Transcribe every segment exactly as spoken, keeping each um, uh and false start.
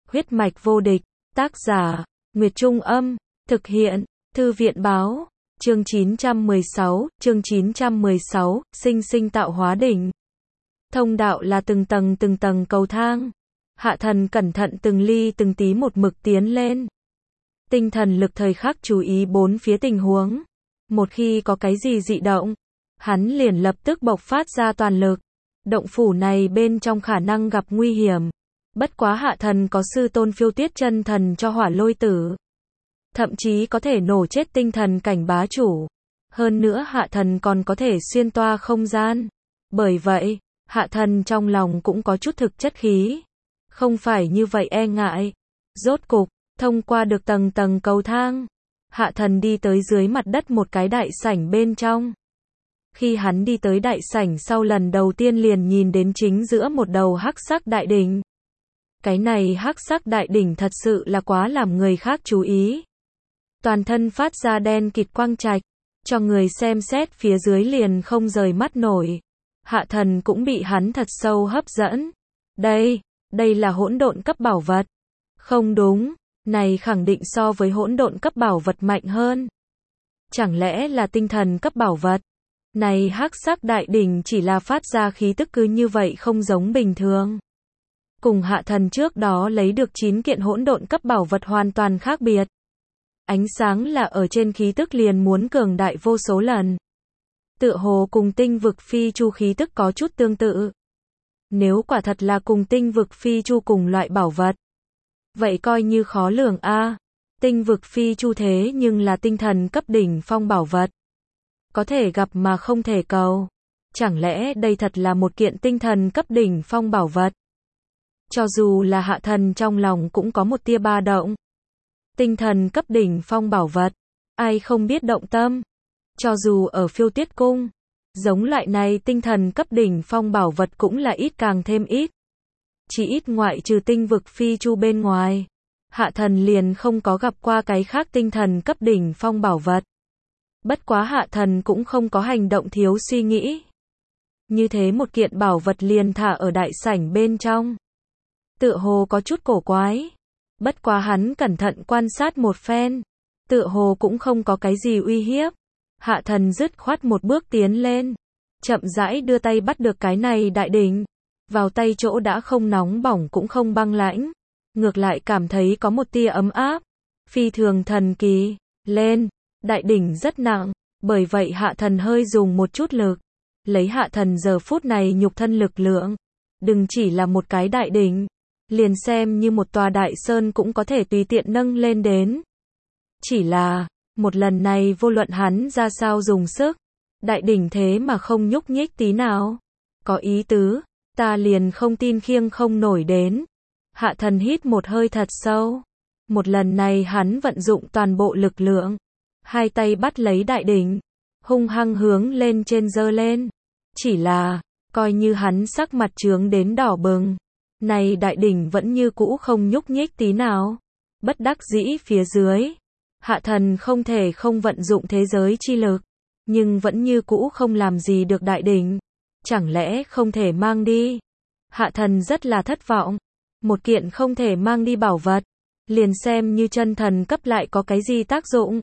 Huyết mạch vô địch, tác giả, Nguyệt Trung Âm, thực hiện, Thư viện Báo, chương chín trăm mười sáu, chương chín trăm mười sáu, sinh sinh tạo hóa đỉnh. Thông đạo là từng tầng từng tầng cầu thang. Hạ thần cẩn thận từng ly từng tí một mực tiến lên. Tinh thần lực thời khắc chú ý bốn phía tình huống. Một khi có cái gì dị động, hắn liền lập tức bộc phát ra toàn lực. Động phủ này bên trong khả năng gặp nguy hiểm. Bất quá hạ thần có sư tôn phiêu tiết chân thần cho hỏa lôi tử. Thậm chí có thể nổ chết tinh thần cảnh bá chủ. Hơn nữa hạ thần còn có thể xuyên toa không gian. Bởi vậy, hạ thần trong lòng cũng có chút thực chất khí. Không phải như vậy e ngại. Rốt cục, thông qua được tầng tầng cầu thang. Hạ thần đi tới dưới mặt đất một cái đại sảnh bên trong. Khi hắn đi tới đại sảnh sau lần đầu tiên liền nhìn đến chính giữa một đầu hắc sắc đại đỉnh. Cái này hắc sắc đại đỉnh thật sự là quá làm người khác chú ý. Toàn thân phát ra đen kịt quang trạch, cho người xem xét phía dưới liền không rời mắt nổi. Hạ thần cũng bị hắn thật sâu hấp dẫn. Đây, đây là hỗn độn cấp bảo vật. Không đúng, này khẳng định so với hỗn độn cấp bảo vật mạnh hơn. Chẳng lẽ là tinh thần cấp bảo vật? Này hắc sắc đại đỉnh chỉ là phát ra khí tức cứ như vậy không giống bình thường. Cùng hạ thần trước đó lấy được chín kiện hỗn độn cấp bảo vật hoàn toàn khác biệt. Ánh sáng là ở trên khí tức liền muốn cường đại vô số lần. Tựa hồ cùng tinh vực phi chu khí tức có chút tương tự. Nếu quả thật là cùng tinh vực phi chu cùng loại bảo vật, vậy coi như khó lường a. Tinh vực phi chu thế nhưng là tinh thần cấp đỉnh phong bảo vật. Có thể gặp mà không thể cầu. Chẳng lẽ đây thật là một kiện tinh thần cấp đỉnh phong bảo vật? Cho dù là hạ thần trong lòng cũng có một tia ba động. Tinh thần cấp đỉnh phong bảo vật, ai không biết động tâm. Cho dù ở phiêu tiết cung, giống loại này tinh thần cấp đỉnh phong bảo vật cũng là ít càng thêm ít. Chỉ ít ngoại trừ tinh vực phi chu bên ngoài, hạ thần liền không có gặp qua cái khác tinh thần cấp đỉnh phong bảo vật. Bất quá hạ thần cũng không có hành động thiếu suy nghĩ. Như thế một kiện bảo vật liền thả ở đại sảnh bên trong. Tựa hồ có chút cổ quái. Bất quá hắn cẩn thận quan sát một phen. Tựa hồ cũng không có cái gì uy hiếp. Hạ thần dứt khoát một bước tiến lên. Chậm rãi đưa tay bắt được cái này đại đỉnh. Vào tay chỗ đã không nóng bỏng cũng không băng lãnh. Ngược lại cảm thấy có một tia ấm áp. Phi thường thần kỳ. Lên. Đại đỉnh rất nặng. Bởi vậy hạ thần hơi dùng một chút lực. Lấy hạ thần giờ phút này nhục thân lực lượng. Đừng chỉ là một cái đại đỉnh. Liền xem như một tòa đại sơn cũng có thể tùy tiện nâng lên đến. Chỉ là, một lần này vô luận hắn ra sao dùng sức, đại đỉnh thế mà không nhúc nhích tí nào. Có ý tứ, ta liền không tin khiêng không nổi đến. Hạ thần hít một hơi thật sâu. Một lần này hắn vận dụng toàn bộ lực lượng. Hai tay bắt lấy đại đỉnh, hung hăng hướng lên trên giơ lên. Chỉ là, coi như hắn sắc mặt trướng đến đỏ bừng. Này đại đỉnh vẫn như cũ không nhúc nhích tí nào. Bất đắc dĩ phía dưới. Hạ thần không thể không vận dụng thế giới chi lực. Nhưng vẫn như cũ không làm gì được đại đỉnh. Chẳng lẽ không thể mang đi? Hạ thần rất là thất vọng. Một kiện không thể mang đi bảo vật. Liền xem như chân thần cấp lại có cái gì tác dụng.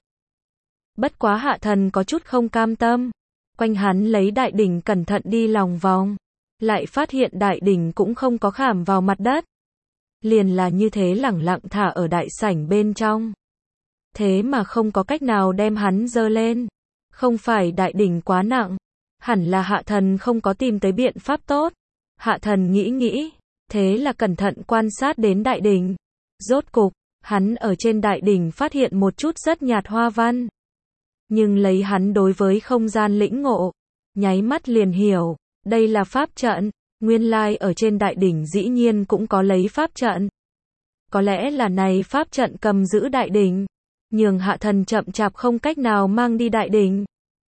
Bất quá hạ thần có chút không cam tâm. Quanh hắn lấy đại đỉnh cẩn thận đi lòng vòng. Lại phát hiện đại đỉnh cũng không có khảm vào mặt đất. Liền là như thế lẳng lặng thả ở đại sảnh bên trong. Thế mà không có cách nào đem hắn dơ lên. Không phải đại đỉnh quá nặng. Hẳn là hạ thần không có tìm tới biện pháp tốt. Hạ thần nghĩ nghĩ. Thế là cẩn thận quan sát đến đại đỉnh. Rốt cục, hắn ở trên đại đỉnh phát hiện một chút rất nhạt hoa văn. Nhưng lấy hắn đối với không gian lĩnh ngộ. Nháy mắt liền hiểu. Đây là pháp trận, nguyên lai ở trên đại đỉnh dĩ nhiên cũng có lấy pháp trận. Có lẽ là này pháp trận cầm giữ đại đỉnh, nhường hạ thần chậm chạp không cách nào mang đi đại đỉnh.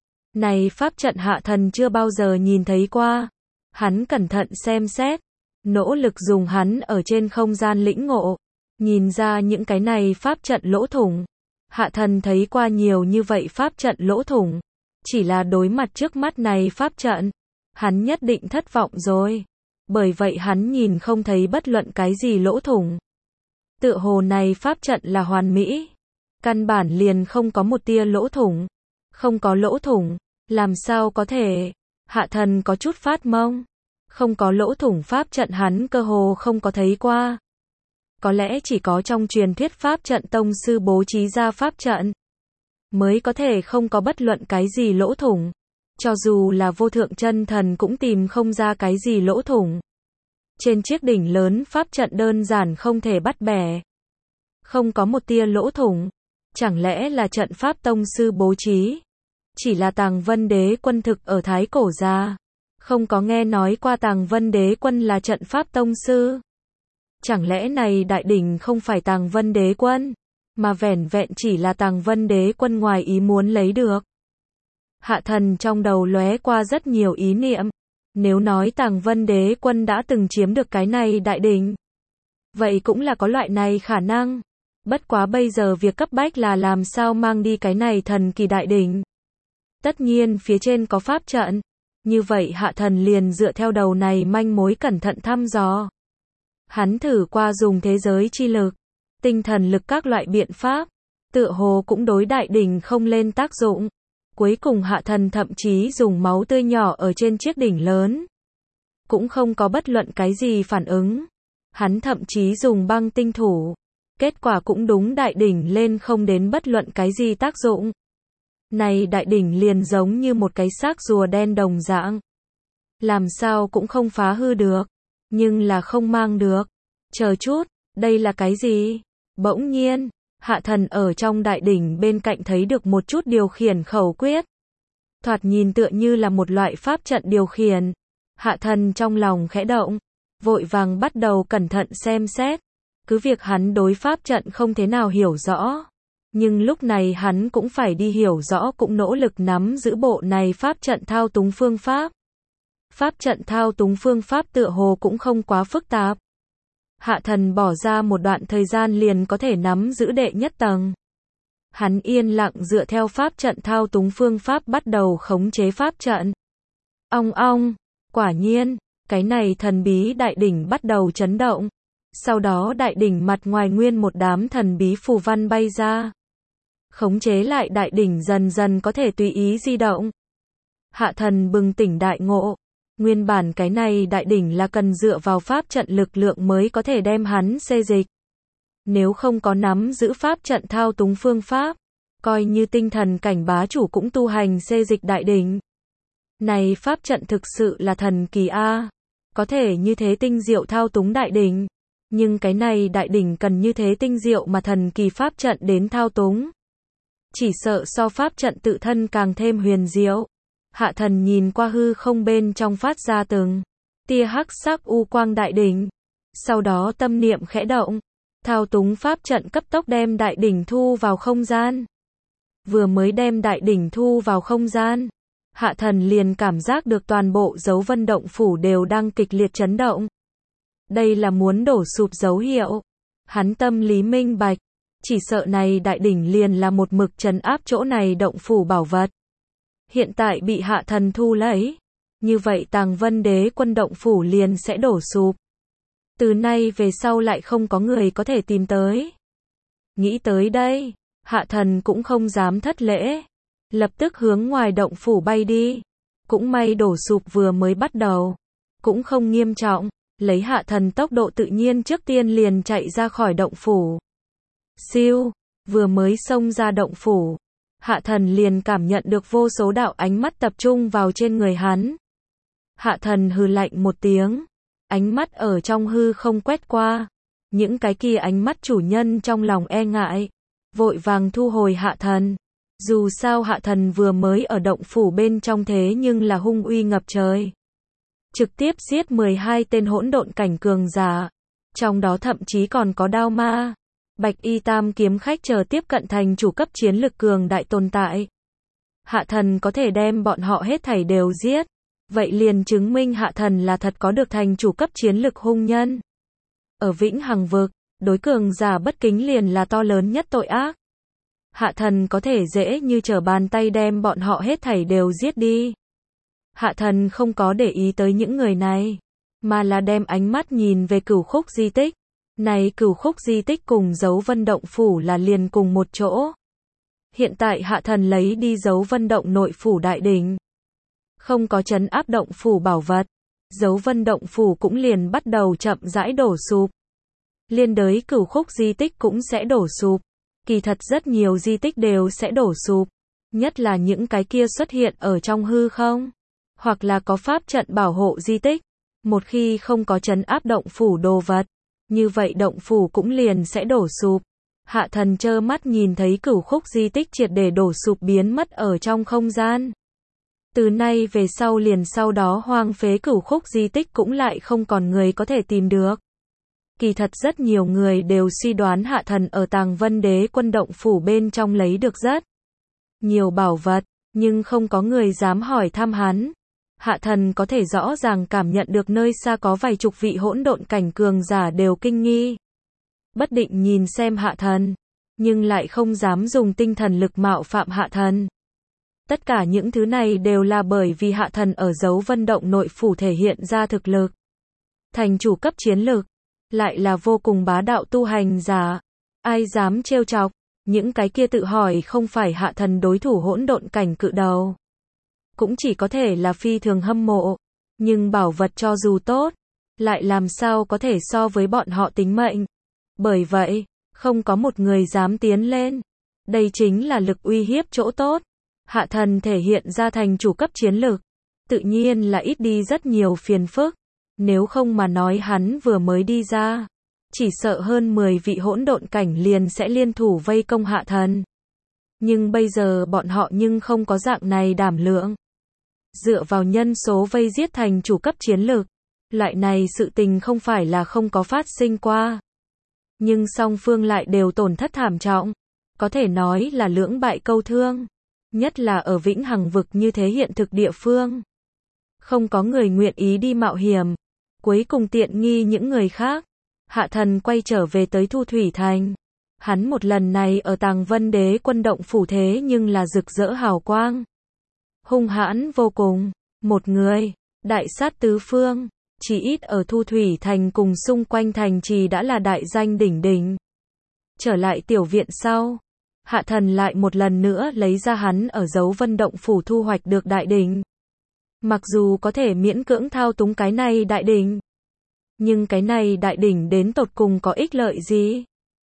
Này pháp trận hạ thần chưa bao giờ nhìn thấy qua. Hắn cẩn thận xem xét, nỗ lực dùng hắn ở trên không gian lĩnh ngộ, nhìn ra những cái này pháp trận lỗ thủng. Hạ thần thấy qua nhiều như vậy pháp trận lỗ thủng, chỉ là đối mặt trước mắt này pháp trận. Hắn nhất định thất vọng rồi. Bởi vậy hắn nhìn không thấy bất luận cái gì lỗ thủng. Tựa hồ này pháp trận là hoàn mỹ. Căn bản liền không có một tia lỗ thủng. Không có lỗ thủng, làm sao có thể? Hạ thần có chút phát mông. Không có lỗ thủng pháp trận hắn cơ hồ không có thấy qua. Có lẽ chỉ có trong truyền thuyết pháp trận tông sư bố trí ra pháp trận, mới có thể không có bất luận cái gì lỗ thủng. Cho dù là vô thượng chân thần cũng tìm không ra cái gì lỗ thủng. Trên chiếc đỉnh lớn pháp trận đơn giản không thể bắt bẻ. Không có một tia lỗ thủng. Chẳng lẽ là trận pháp tông sư bố trí? Chỉ là Tàng Vân Đế Quân thực ở Thái Cổ gia. Không có nghe nói qua Tàng Vân Đế Quân là trận pháp tông sư. Chẳng lẽ này đại đỉnh không phải Tàng Vân Đế Quân, mà vẻn vẹn chỉ là Tàng Vân Đế Quân ngoài ý muốn lấy được. Hạ thần trong đầu lóe qua rất nhiều ý niệm. Nếu nói Tàng Vân Đế Quân đã từng chiếm được cái này đại đỉnh, vậy cũng là có loại này khả năng. Bất quá bây giờ việc cấp bách là làm sao mang đi cái này thần kỳ đại đỉnh. Tất nhiên phía trên có pháp trận. Như vậy hạ thần liền dựa theo đầu này manh mối cẩn thận thăm dò. Hắn thử qua dùng thế giới chi lực, tinh thần lực các loại biện pháp. Tựa hồ cũng đối đại đỉnh không lên tác dụng. Cuối cùng hạ thần thậm chí dùng máu tươi nhỏ ở trên chiếc đỉnh lớn. Cũng không có bất luận cái gì phản ứng. Hắn thậm chí dùng băng tinh thủ. Kết quả cũng đúng đại đỉnh lên không đến bất luận cái gì tác dụng. Này đại đỉnh liền giống như một cái xác rùa đen đồng dạng. Làm sao cũng không phá hư được. Nhưng là không mang được. Chờ chút, đây là cái gì? Bỗng nhiên, hạ thần ở trong đại đỉnh bên cạnh thấy được một chút điều khiển khẩu quyết. Thoạt nhìn tựa như là một loại pháp trận điều khiển. Hạ thần trong lòng khẽ động. Vội vàng bắt đầu cẩn thận xem xét. Cứ việc hắn đối pháp trận không thế nào hiểu rõ. Nhưng lúc này hắn cũng phải đi hiểu rõ cũng nỗ lực nắm giữ bộ này pháp trận thao túng phương pháp. Pháp trận thao túng phương pháp tựa hồ cũng không quá phức tạp. Hạ thần bỏ ra một đoạn thời gian liền có thể nắm giữ đệ nhất tầng. Hắn yên lặng dựa theo pháp trận thao túng phương pháp bắt đầu khống chế pháp trận. Ong ong, quả nhiên, cái này thần bí đại đỉnh bắt đầu chấn động. Sau đó đại đỉnh mặt ngoài nguyên một đám thần bí phù văn bay ra. Khống chế lại đại đỉnh dần dần có thể tùy ý di động. Hạ thần bừng tỉnh đại ngộ. Nguyên bản cái này đại đỉnh là cần dựa vào pháp trận lực lượng mới có thể đem hắn xê dịch. Nếu không có nắm giữ pháp trận thao túng phương pháp, coi như tinh thần cảnh bá chủ cũng tu hành xê dịch đại đỉnh. Này pháp trận thực sự là thần kỳ a, có thể như thế tinh diệu thao túng đại đỉnh. Nhưng cái này đại đỉnh cần như thế tinh diệu mà thần kỳ pháp trận đến thao túng. Chỉ sợ so pháp trận tự thân càng thêm huyền diệu. Hạ thần nhìn qua hư không bên trong phát ra từng tia hắc sắc u quang đại đỉnh. Sau đó tâm niệm khẽ động. Thao túng pháp trận cấp tốc đem đại đỉnh thu vào không gian. Vừa mới đem đại đỉnh thu vào không gian. Hạ thần liền cảm giác được toàn bộ dấu vân động phủ đều đang kịch liệt chấn động. Đây là muốn đổ sụp dấu hiệu. Hắn tâm lý minh bạch. Chỉ sợ này đại đỉnh liền là một mực trấn áp chỗ này động phủ bảo vật. Hiện tại bị hạ thần thu lấy. Như vậy Tàng Vân Đế Quân động phủ liền sẽ đổ sụp. Từ nay về sau lại không có người có thể tìm tới. Nghĩ tới đây, hạ thần cũng không dám thất lễ. Lập tức hướng ngoài động phủ bay đi. Cũng may đổ sụp vừa mới bắt đầu. Cũng không nghiêm trọng. Lấy hạ thần tốc độ tự nhiên trước tiên liền chạy ra khỏi động phủ. Siêu, vừa mới xông ra động phủ. Hạ thần liền cảm nhận được vô số đạo ánh mắt tập trung vào trên người hắn. Hạ thần hừ lạnh một tiếng. Ánh mắt ở trong hư không quét qua. Những cái kia ánh mắt chủ nhân trong lòng e ngại. Vội vàng thu hồi hạ thần. Dù sao hạ thần vừa mới ở động phủ bên trong thế nhưng là hung uy ngập trời. Trực tiếp giết mười hai tên hỗn độn cảnh cường giả. Trong đó thậm chí còn có đao ma. Bạch y tam kiếm khách chờ tiếp cận thành chủ cấp chiến lực cường đại tồn tại. Hạ thần có thể đem bọn họ hết thảy đều giết. Vậy liền chứng minh hạ thần là thật có được thành chủ cấp chiến lực hung nhân. Ở Vĩnh Hằng vực, đối cường giả bất kính liền là to lớn nhất tội ác. Hạ thần có thể dễ như trở bàn tay đem bọn họ hết thảy đều giết đi. Hạ thần không có để ý tới những người này, mà là đem ánh mắt nhìn về cửu khúc di tích. Này Cửu Khúc di tích cùng Dấu Vân Động phủ là liền cùng một chỗ. Hiện tại Hạ Thần lấy đi Dấu Vân Động nội phủ đại đỉnh. Không có trấn áp động phủ bảo vật. Dấu Vân Động phủ cũng liền bắt đầu chậm rãi đổ sụp. Liên đới Cửu Khúc di tích cũng sẽ đổ sụp. Kỳ thật rất nhiều di tích đều sẽ đổ sụp. Nhất là những cái kia xuất hiện ở trong hư không. Hoặc là có pháp trận bảo hộ di tích. Một khi không có trấn áp động phủ đồ vật. Như vậy động phủ cũng liền sẽ đổ sụp. Hạ Thần trơ mắt nhìn thấy Cửu Khúc di tích triệt để đổ sụp biến mất ở trong không gian. Từ nay về sau liền sau đó hoang phế Cửu Khúc di tích cũng lại không còn người có thể tìm được. Kỳ thật rất nhiều người đều suy đoán Hạ Thần ở Tàng Vân Đế Quân động phủ bên trong lấy được rất nhiều bảo vật, nhưng không có người dám hỏi thăm hắn. Hạ Thần có thể rõ ràng cảm nhận được nơi xa có vài chục vị hỗn độn cảnh cường giả đều kinh nghi. Bất định nhìn xem Hạ Thần, nhưng lại không dám dùng tinh thần lực mạo phạm Hạ Thần. Tất cả những thứ này đều là bởi vì Hạ Thần ở Dấu Vân Động nội phủ thể hiện ra thực lực. Thành chủ cấp chiến lực, lại là vô cùng bá đạo tu hành giả. Ai dám trêu chọc, những cái kia tự hỏi không phải Hạ Thần đối thủ hỗn độn cảnh cự đầu. Cũng chỉ có thể là phi thường hâm mộ. Nhưng bảo vật cho dù tốt, lại làm sao có thể so với bọn họ tính mệnh. Bởi vậy, không có một người dám tiến lên. Đây chính là lực uy hiếp chỗ tốt. Hạ Thần thể hiện ra thành chủ cấp chiến lực. Tự nhiên là ít đi rất nhiều phiền phức. Nếu không mà nói hắn vừa mới đi ra. Chỉ sợ hơn mười vị hỗn độn cảnh liền sẽ liên thủ vây công Hạ Thần. Nhưng bây giờ bọn họ nhưng không có dạng này đảm lượng. Dựa vào nhân số vây giết thành chủ cấp chiến lực. Loại này sự tình không phải là không có phát sinh qua. Nhưng song phương lại đều tổn thất thảm trọng. Có thể nói là lưỡng bại câu thương. Nhất là ở Vĩnh Hằng vực như thế hiện thực địa phương. Không có người nguyện ý đi mạo hiểm. Cuối cùng tiện nghi những người khác. Hạ Thần quay trở về tới Thu Thủy Thành. Hắn một lần này ở Tàng Vân Đế Quân động phủ thế nhưng là rực rỡ hào quang. Hung hãn vô cùng. Một người, đại sát tứ phương. Chỉ ít ở Thu Thủy Thành cùng xung quanh thành trì đã là đại danh đỉnh đỉnh. Trở lại tiểu viện sau. Hạ Thần lại một lần nữa lấy ra hắn ở Dấu Vân Động phủ thu hoạch được đại đỉnh. Mặc dù có thể miễn cưỡng thao túng cái này đại đỉnh. Nhưng cái này đại đỉnh đến tột cùng có ích lợi gì?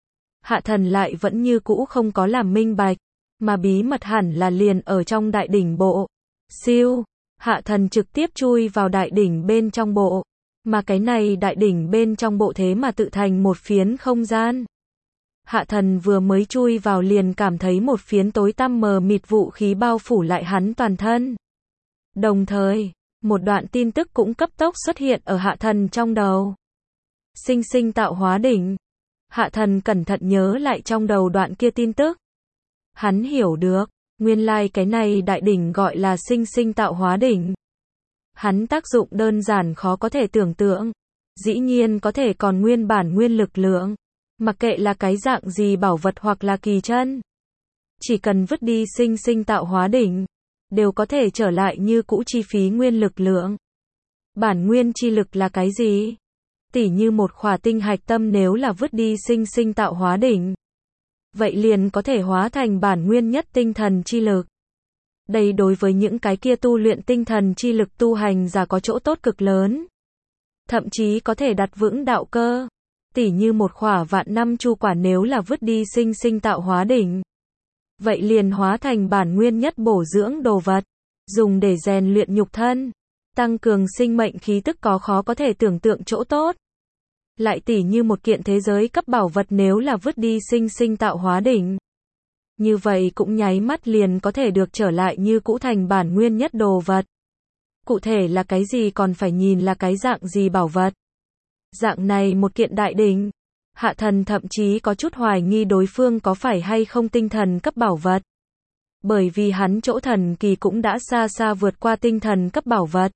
Hạ Thần lại vẫn như cũ không có làm minh bạch. Mà bí mật hẳn là liền ở trong đại đỉnh bộ. Siêu. Hạ Thần trực tiếp chui vào đại đỉnh bên trong bộ. Mà cái này đại đỉnh bên trong bộ thế mà tự thành một phiến không gian. Hạ Thần vừa mới chui vào liền cảm thấy một phiến tối tăm mờ mịt vũ khí bao phủ lại hắn toàn thân. Đồng thời, một đoạn tin tức cũng cấp tốc xuất hiện ở Hạ Thần trong đầu. Sinh sinh tạo hóa đỉnh. Hạ Thần cẩn thận nhớ lại trong đầu đoạn kia tin tức. Hắn hiểu được, nguyên lai like cái này đại đỉnh gọi là sinh sinh tạo hóa đỉnh. Hắn tác dụng đơn giản khó có thể tưởng tượng. Dĩ nhiên có thể còn nguyên bản nguyên lực lượng. Mặc kệ là cái dạng gì bảo vật hoặc là kỳ chân. Chỉ cần vứt đi sinh sinh tạo hóa đỉnh. Đều có thể trở lại như cũ chi phí nguyên lực lượng. Bản nguyên chi lực là cái gì? Tỉ như một khỏa tinh hạch tâm nếu là vứt đi sinh sinh tạo hóa đỉnh. Vậy liền có thể hóa thành bản nguyên nhất tinh thần chi lực. Đây đối với những cái kia tu luyện tinh thần chi lực tu hành giả có chỗ tốt cực lớn. Thậm chí có thể đặt vững đạo cơ. Tỉ như một khỏa vạn năm chu quả nếu là vứt đi sinh sinh tạo hóa đỉnh. Vậy liền hóa thành bản nguyên nhất bổ dưỡng đồ vật. Dùng để rèn luyện nhục thân. Tăng cường sinh mệnh khí tức có khó có thể tưởng tượng chỗ tốt. Lại tỉ như một kiện thế giới cấp bảo vật nếu là vứt đi sinh sinh tạo hóa đỉnh. Như vậy cũng nháy mắt liền có thể được trở lại như cũ thành bản nguyên nhất đồ vật. Cụ thể là cái gì còn phải nhìn là cái dạng gì bảo vật. Dạng này một kiện đại đỉnh. Hạ Thần thậm chí có chút hoài nghi đối phương có phải hay không tinh thần cấp bảo vật. Bởi vì hắn chỗ thần kỳ cũng đã xa xa vượt qua tinh thần cấp bảo vật.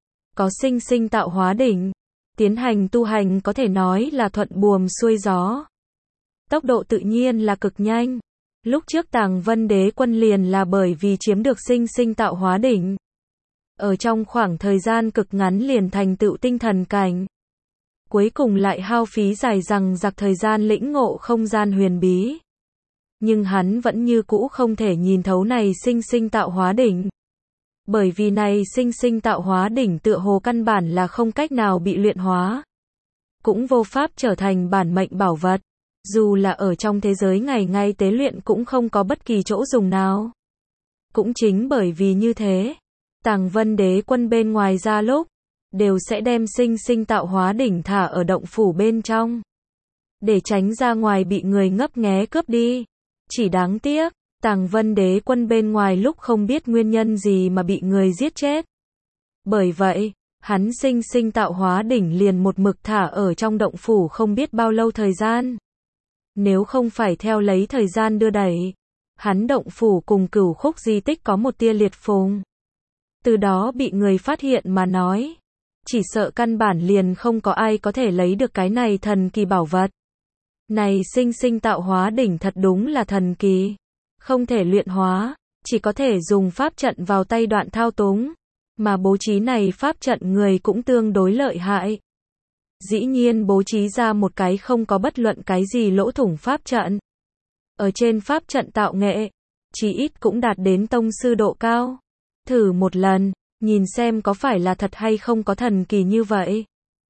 Có sinh sinh tạo hóa đỉnh. Tiến hành tu hành có thể nói là thuận buồm xuôi gió. Tốc độ tự nhiên là cực nhanh. Lúc trước Tàng Vân Đế Quân liền là bởi vì chiếm được sinh sinh tạo hóa đỉnh. Ở trong khoảng thời gian cực ngắn liền thành tựu tinh thần cảnh. cuối cùng lại hao phí dài dằng dặc thời gian lĩnh ngộ không gian huyền bí. Nhưng hắn vẫn như cũ không thể nhìn thấu này sinh sinh tạo hóa đỉnh. Bởi vì này sinh sinh tạo hóa đỉnh tựa hồ căn bản là không cách nào bị luyện hóa. Cũng vô pháp trở thành bản mệnh bảo vật. Dù là ở trong thế giới ngày ngày tế luyện cũng không có bất kỳ chỗ dùng nào. Cũng chính bởi vì như thế, Tàng Vân Đế Quân bên ngoài ra lúc, đều sẽ đem sinh sinh tạo hóa đỉnh thả ở động phủ bên trong. Để tránh ra ngoài bị người ngấp nghé cướp đi. Chỉ đáng tiếc, Tàng Vân Đế Quân bên ngoài lúc không biết nguyên nhân gì mà bị người giết chết. Bởi vậy, hắn sinh sinh tạo hóa đỉnh liền một mực thả ở trong động phủ không biết bao lâu thời gian. Nếu không phải theo lấy thời gian đưa đẩy, hắn động phủ cùng Cửu Khúc di tích có một tia liệt phùng. Từ đó bị người phát hiện mà nói, chỉ sợ căn bản liền không có ai có thể lấy được cái này thần kỳ bảo vật. Này sinh sinh tạo hóa đỉnh thật đúng là thần kỳ, không thể luyện hóa, chỉ có thể dùng pháp trận vào tay đoạn thao túng, mà bố trí này pháp trận người cũng tương đối lợi hại. Dĩ nhiên bố trí ra một cái không có bất luận cái gì lỗ thủng pháp trận. Ở trên pháp trận tạo nghệ, chí ít cũng đạt đến tông sư độ cao. Thử một lần, nhìn xem có phải là thật hay không có thần kỳ như vậy.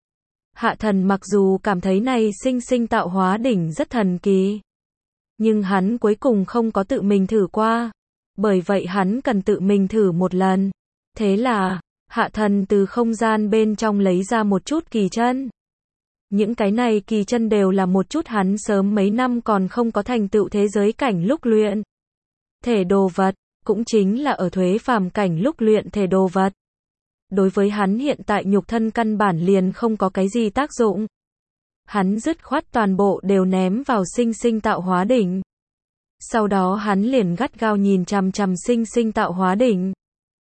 Hạ thần mặc dù cảm thấy này sinh sinh tạo hóa đỉnh rất thần kỳ, nhưng hắn cuối cùng không có tự mình thử qua. Bởi vậy hắn cần tự mình thử một lần. Thế là, hạ thần từ không gian bên trong lấy ra một chút kỳ chân. Những cái này kỳ chân đều là một chút hắn sớm mấy năm còn không có thành tựu thế giới cảnh lúc luyện thể đồ vật, cũng chính là ở thuế phàm cảnh lúc luyện thể đồ vật. Đối với hắn hiện tại nhục thân căn bản liền không có cái gì tác dụng. Hắn dứt khoát toàn bộ đều ném vào sinh sinh tạo hóa đỉnh. Sau đó hắn liền gắt gao nhìn chằm chằm sinh sinh tạo hóa đỉnh.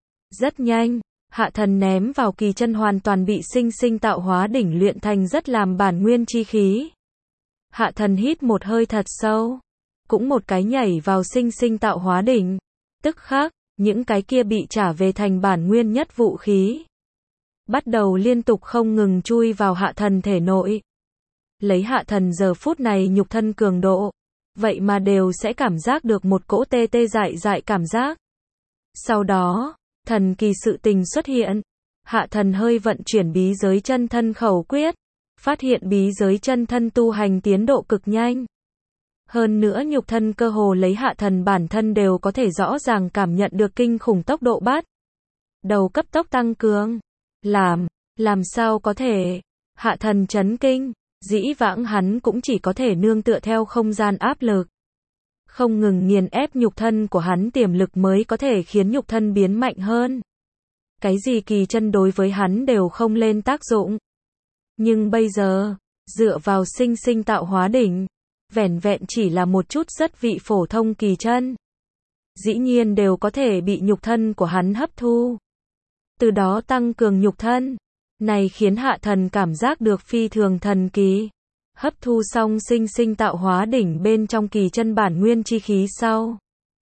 Rất nhanh, hạ thần ném vào kỳ chân hoàn toàn bị sinh sinh tạo hóa đỉnh luyện thành rất làm bản nguyên chi khí. Hạ thần hít một hơi thật sâu, cũng một cái nhảy vào sinh sinh tạo hóa đỉnh. Tức khắc, những cái kia bị trả về thành bản nguyên nhất vũ khí, bắt đầu liên tục không ngừng chui vào hạ thần thể nội. Lấy hạ thần giờ phút này nhục thân cường độ, vậy mà đều sẽ cảm giác được một cỗ tê tê dại dại cảm giác. Sau đó, thần kỳ sự tình xuất hiện. Hạ thần hơi vận chuyển bí giới chân thân khẩu quyết, phát hiện bí giới chân thân tu hành tiến độ cực nhanh. Hơn nữa nhục thân cơ hồ lấy hạ thần bản thân đều có thể rõ ràng cảm nhận được kinh khủng tốc độ bắt đầu cấp tốc tăng cường. Làm, làm sao có thể? Hạ thần chấn kinh, dĩ vãng hắn cũng chỉ có thể nương tựa theo không gian áp lực, không ngừng nghiền ép nhục thân của hắn tiềm lực mới có thể khiến nhục thân biến mạnh hơn. Cái gì kỳ chân đối với hắn đều không lên tác dụng. Nhưng bây giờ, dựa vào sinh sinh tạo hóa đỉnh, vẻn vẹn chỉ là một chút rất vị phổ thông kỳ chân, dĩ nhiên đều có thể bị nhục thân của hắn hấp thu. Từ đó tăng cường nhục thân. Này khiến hạ thần cảm giác được phi thường thần kỳ. Hấp thu xong sinh sinh tạo hóa đỉnh bên trong kỳ chân bản nguyên chi khí sau,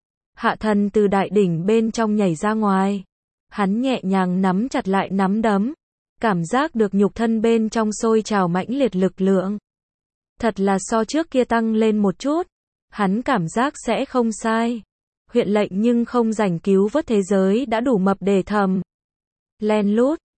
hạ thần từ đại đỉnh bên trong nhảy ra ngoài. Hắn nhẹ nhàng nắm chặt lại nắm đấm, cảm giác được nhục thân bên trong sôi trào mãnh liệt lực lượng. Thật là so trước kia tăng lên một chút. Hắn cảm giác sẽ không sai. Huyện lệnh nhưng không rảnh cứu vớt thế giới đã đủ mập để thầm len lút,